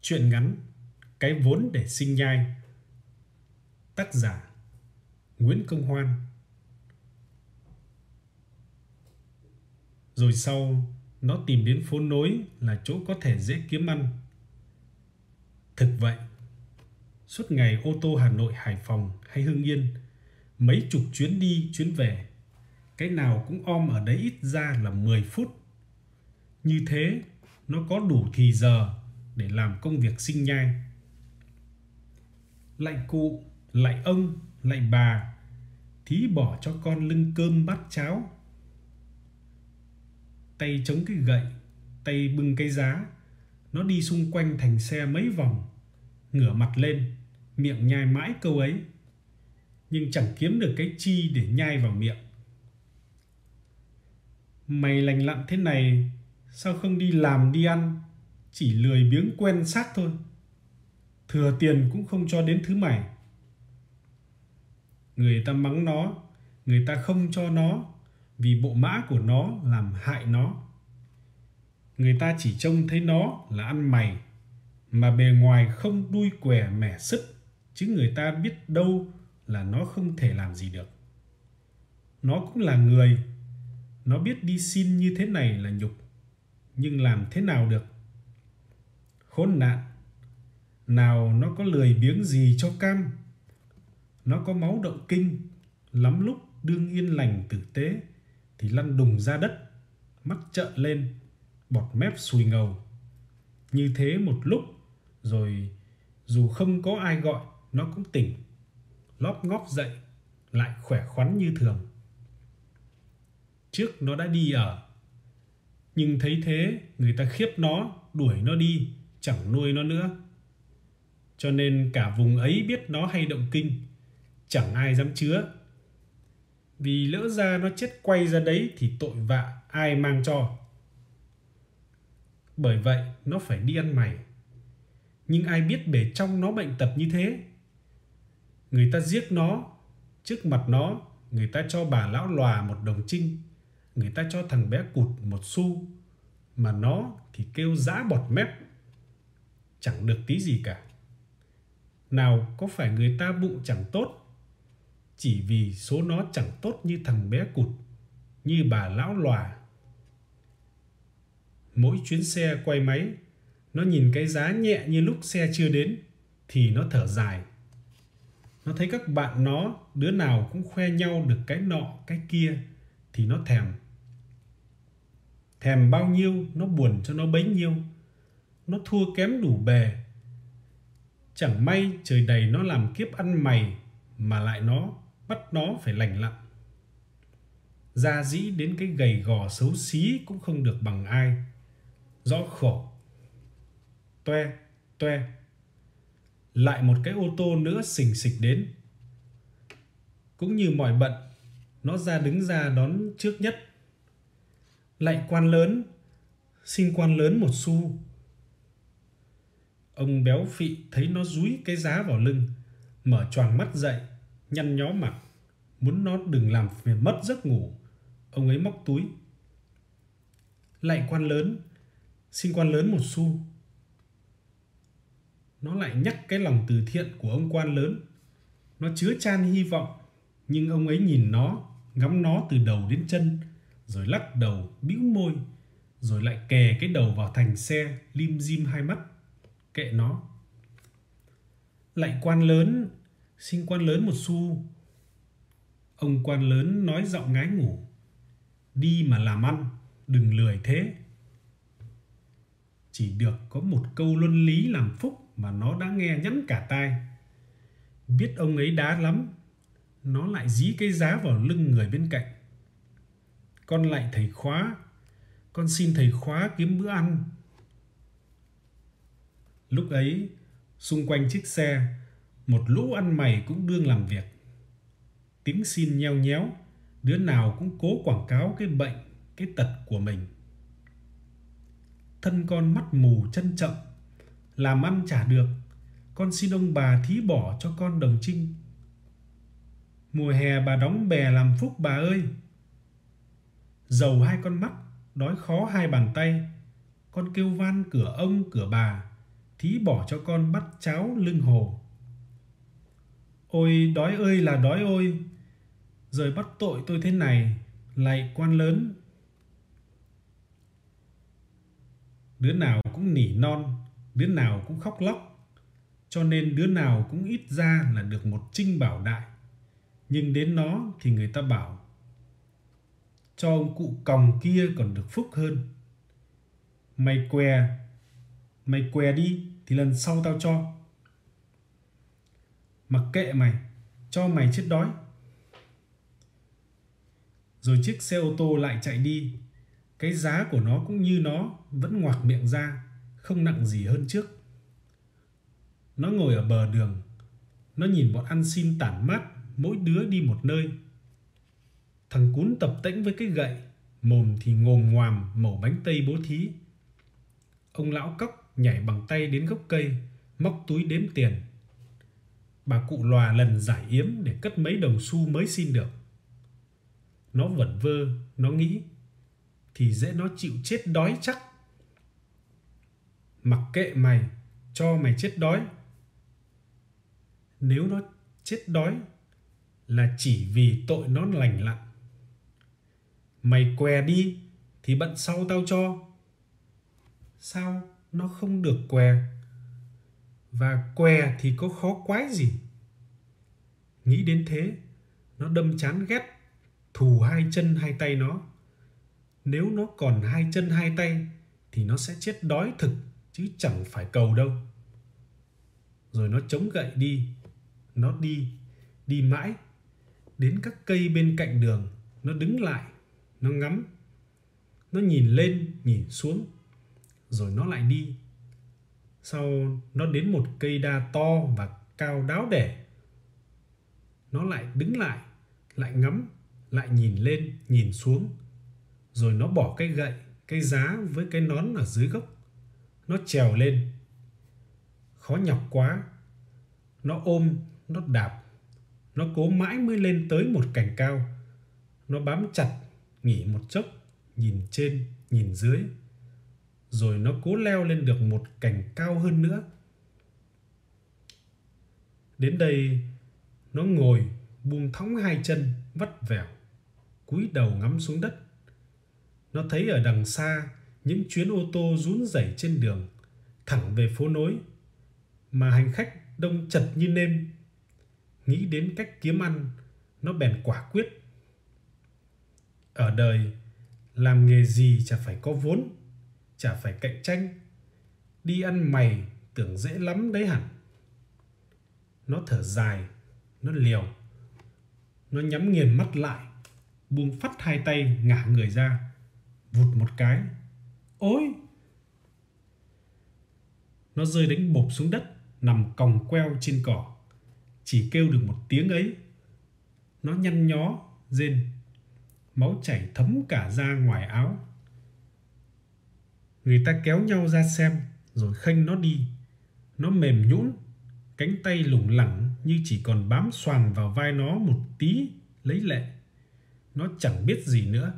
Truyện ngắn Cái vốn để sinh nhai. Tác giả Nguyễn Công Hoan. Rồi sau nó tìm đến phố nối là chỗ có thể dễ kiếm ăn. Thực vậy, suốt ngày ô tô Hà Nội, Hải Phòng hay Hưng Yên, mấy chục chuyến đi chuyến về, cái nào cũng om ở đấy ít ra là 10 phút. Như thế nó có đủ thì giờ để làm công việc sinh nhai. Lạy cụ, lạy ông, lạy bà, thí bỏ cho con lưng cơm bát cháo. Tay chống cái gậy, tay bưng cái giá, nó đi xung quanh thành xe mấy vòng, ngửa mặt lên, miệng nhai mãi câu ấy, nhưng chẳng kiếm được cái chi để nhai vào miệng. Mày lành lặn thế này, sao không đi làm đi ăn, chỉ lười biếng quen xác thôi. Thừa tiền cũng không cho đến thứ mày. Người ta mắng nó, người ta không cho nó, vì bộ mã của nó làm hại nó. Người ta chỉ trông thấy nó là ăn mày, mà bề ngoài không đuôi què mẻ sứt, chứ người ta biết đâu là nó không thể làm gì được. Nó cũng là người, nó biết đi xin như thế này là nhục, nhưng làm thế nào được. Khốn nạn, nào nó có lười biếng gì cho cam. Nó có máu động kinh, lắm lúc đương yên lành tử tế thì lăn đùng ra đất, mắt trợn lên, bọt mép sùi ngầu. Như thế một lúc rồi, dù không có ai gọi, nó cũng tỉnh, lóp ngóp dậy, lại khỏe khoắn như thường. Trước nó đã đi ở, nhưng thấy thế người ta khiếp nó, đuổi nó đi, chẳng nuôi nó nữa. Cho nên cả vùng ấy biết nó hay động kinh, chẳng ai dám chứa. Vì lỡ ra nó chết quay ra đấy thì tội vạ ai mang cho. Bởi vậy nó phải đi ăn mày. Nhưng ai biết bề trong nó bệnh tật như thế. Người ta giết nó, trước mặt nó người ta cho bà lão lòa 1 đồng trinh, người ta cho thằng bé cụt 1 xu, mà nó thì kêu giã bọt mép, chẳng được tí gì cả. Nào có phải người ta bụng chẳng tốt, chỉ vì số nó chẳng tốt như thằng bé cụt, như bà lão lòa. Mỗi chuyến xe quay máy, nó nhìn cái giá nhẹ như lúc xe chưa đến thì nó thở dài. Nó thấy các bạn nó đứa nào cũng khoe nhau được cái nọ cái kia thì nó thèm. Thèm bao nhiêu nó buồn cho nó bấy nhiêu. Nó thua kém đủ bề. Chẳng may trời đầy nó làm kiếp ăn mày, mà lại nó bắt nó phải lành lặn. Da dĩ đến cái gầy gò xấu xí cũng không được bằng ai. Rõ khổ. Toe, toe. Lại một cái ô tô nữa xình xịch đến. Cũng như mọi bận, nó đứng ra đón trước nhất. Lạy quan lớn, xin quan lớn 1 xu. Ông béo phị thấy nó dúi cái giá vào lưng, mở choàng mắt dậy, nhăn nhó mặt, muốn nó đừng làm mất giấc ngủ. Ông ấy móc túi. Lạy quan lớn, xin quan lớn 1 xu. Nó lại nhắc cái lòng từ thiện của ông quan lớn. Nó chứa chan hy vọng, nhưng ông ấy nhìn nó, ngắm nó từ đầu đến chân, rồi lắc đầu, bĩu môi, rồi lại kè cái đầu vào thành xe, lim dim 2 mắt. Kệ nó. Lạy quan lớn, xin quan lớn 1 xu. Ông quan lớn nói giọng ngái ngủ. Đi mà làm ăn, đừng lười thế. Chỉ được có 1 câu luân lý làm phúc mà nó đã nghe nhẵn cả tai. Biết ông ấy đá lắm, nó lại dí cái giá vào lưng người bên cạnh. Con lạy thầy khóa, con xin thầy khóa kiếm bữa ăn. Lúc ấy, xung quanh chiếc xe, một lũ ăn mày cũng đương làm việc. Tiếng xin nheo nhéo, đứa nào cũng cố quảng cáo cái bệnh, cái tật của mình. Thân con mắt mù chân chậm, làm ăn chả được, con xin ông bà thí bỏ cho con đồng trinh. Mùa hè bà đóng bè làm phúc bà ơi. Giàu 2 con mắt, đói khó 2 bàn tay, con kêu van cửa ông cửa bà, Thí bỏ cho con bát cháo lưng hồ. Ôi đói ơi là đói ôi, rồi bắt tội tôi thế này, lạy quan lớn. Đứa nào cũng nỉ non, đứa nào cũng khóc lóc, cho nên đứa nào cũng ít ra là được một trinh bảo đại. Nhưng đến nó thì người ta bảo cho ông cụ còng kia còn được phúc hơn. Mày què đi thì lần sau tao cho. Mặc kệ mày, cho mày chết đói. Rồi chiếc xe ô tô lại chạy đi. Cái giá của nó cũng như nó, vẫn ngoạc miệng ra, không nặng gì hơn trước. Nó ngồi ở bờ đường, nó nhìn bọn ăn xin tản mát, mỗi đứa đi một nơi. Thằng cún tập tễnh với cái gậy, mồm thì ngồm ngoàm mẩu bánh tây bố thí. Ông lão cóc nhảy bằng tay đến gốc cây, móc túi đếm tiền. Bà cụ lòa lần giải yếm để cất mấy đồng xu mới xin được. Nó vẩn vơ, nó nghĩ thì dễ nó chịu chết đói chắc. Mặc kệ mày, cho mày chết đói. Nếu nó chết đói là chỉ vì tội nó lành lặn. Mày què đi thì bận sau tao cho. Sao nó không được què? Và què thì có khó quái gì? Nghĩ đến thế, nó đâm chán ghét, thù hai chân hai tay nó. Nếu nó còn hai chân hai tay thì nó sẽ chết đói thực, chứ chẳng phải cầu đâu. Rồi nó chống gậy đi. Nó đi mãi. Đến các cây bên cạnh đường, nó đứng lại, nó ngắm. Nó nhìn lên, nhìn xuống, rồi nó lại đi. Sau nó đến một cây đa to và cao đáo đẻ. Nó lại đứng lại, lại ngắm, lại nhìn lên, nhìn xuống. Rồi nó bỏ cái gậy, cái giá với cái nón ở dưới gốc. Nó trèo lên. Khó nhọc quá. Nó ôm, nó đạp. Nó cố mãi mới lên tới một cành cao. Nó bám chặt, nghỉ một chốc, nhìn trên, nhìn dưới. Rồi nó cố leo lên được một cành cao hơn nữa. Đến đây, nó ngồi, buông thõng hai chân, vắt vẻo, cúi đầu ngắm xuống đất. Nó thấy ở đằng xa những chuyến ô tô rún rẩy trên đường, thẳng về phố nối, mà hành khách đông chật như nêm. Nghĩ đến cách kiếm ăn, nó bèn quả quyết. Ở đời, làm nghề gì chả phải có vốn, chả phải cạnh tranh. Đi ăn mày tưởng dễ lắm đấy hẳn. Nó thở dài, nó liều. Nó nhắm nghiền mắt lại, buông phắt hai tay ngả người ra, vụt một cái. Ôi! Nó rơi đánh bộp xuống đất, nằm còng queo trên cỏ. Chỉ kêu được một tiếng ấy. Nó nhăn nhó, rên. Máu chảy thấm cả ra ngoài áo. Người ta kéo nhau ra xem, rồi khênh nó đi. Nó mềm nhũn, cánh tay lủng lẳng như chỉ còn bám xoàng vào vai nó một tí lấy lệ. Nó chẳng biết gì nữa.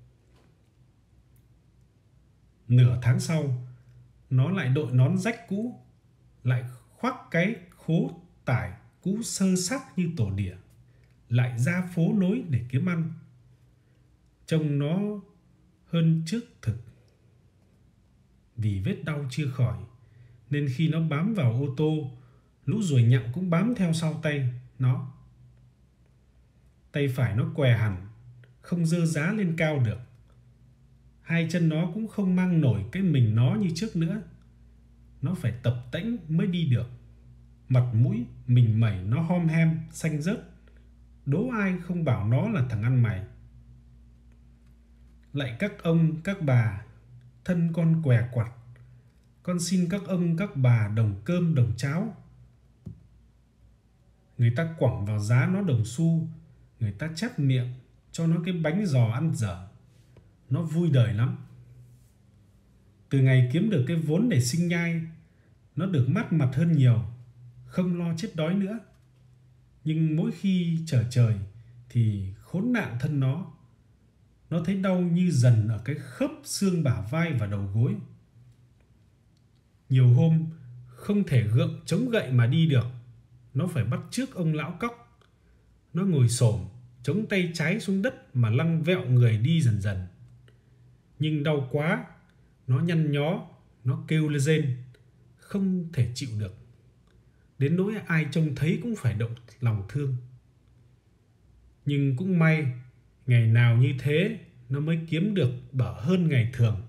Nửa tháng sau, nó lại đội nón rách cũ, lại khoác cái khố tải cũ sơ xác như tổ đỉa, lại ra phố nối để kiếm ăn. Trông nó hơn trước thực. Vì vết đau chưa khỏi, nên khi nó bám vào ô tô, lũ ruồi nhặng cũng bám theo sau tay nó. Tay phải nó què hẳn, không giơ giá lên cao được. Hai chân nó cũng không mang nổi cái mình nó như trước nữa. Nó phải tập tễnh mới đi được. Mặt mũi mình mẩy nó hom hem, xanh rớt. Đố ai không bảo nó là thằng ăn mày. Lạy các ông, các bà, thân con què quặt. Con xin các ông, các bà đồng cơm, đồng cháo. Người ta quẳng vào giá nó đồng xu. Người ta chép miệng cho nó cái bánh giò ăn dở. Nó vui đời lắm. Từ ngày kiếm được cái vốn để sinh nhai, nó được mát mặt hơn nhiều, không lo chết đói nữa. Nhưng mỗi khi trở trời thì khốn nạn thân nó. Nó thấy đau như dần ở cái khớp xương bả vai và đầu gối. Nhiều hôm không thể gượng chống gậy mà đi được. Nó phải bắt chước ông lão cóc. Nó ngồi xổm, chống tay trái xuống đất mà lăng vẹo người đi dần dần. Nhưng đau quá, nó nhăn nhó, nó kêu lên rên, không thể chịu được. Đến nỗi ai trông thấy cũng phải động lòng thương. Nhưng cũng may, ngày nào như thế nó mới kiếm được bở hơn ngày thường.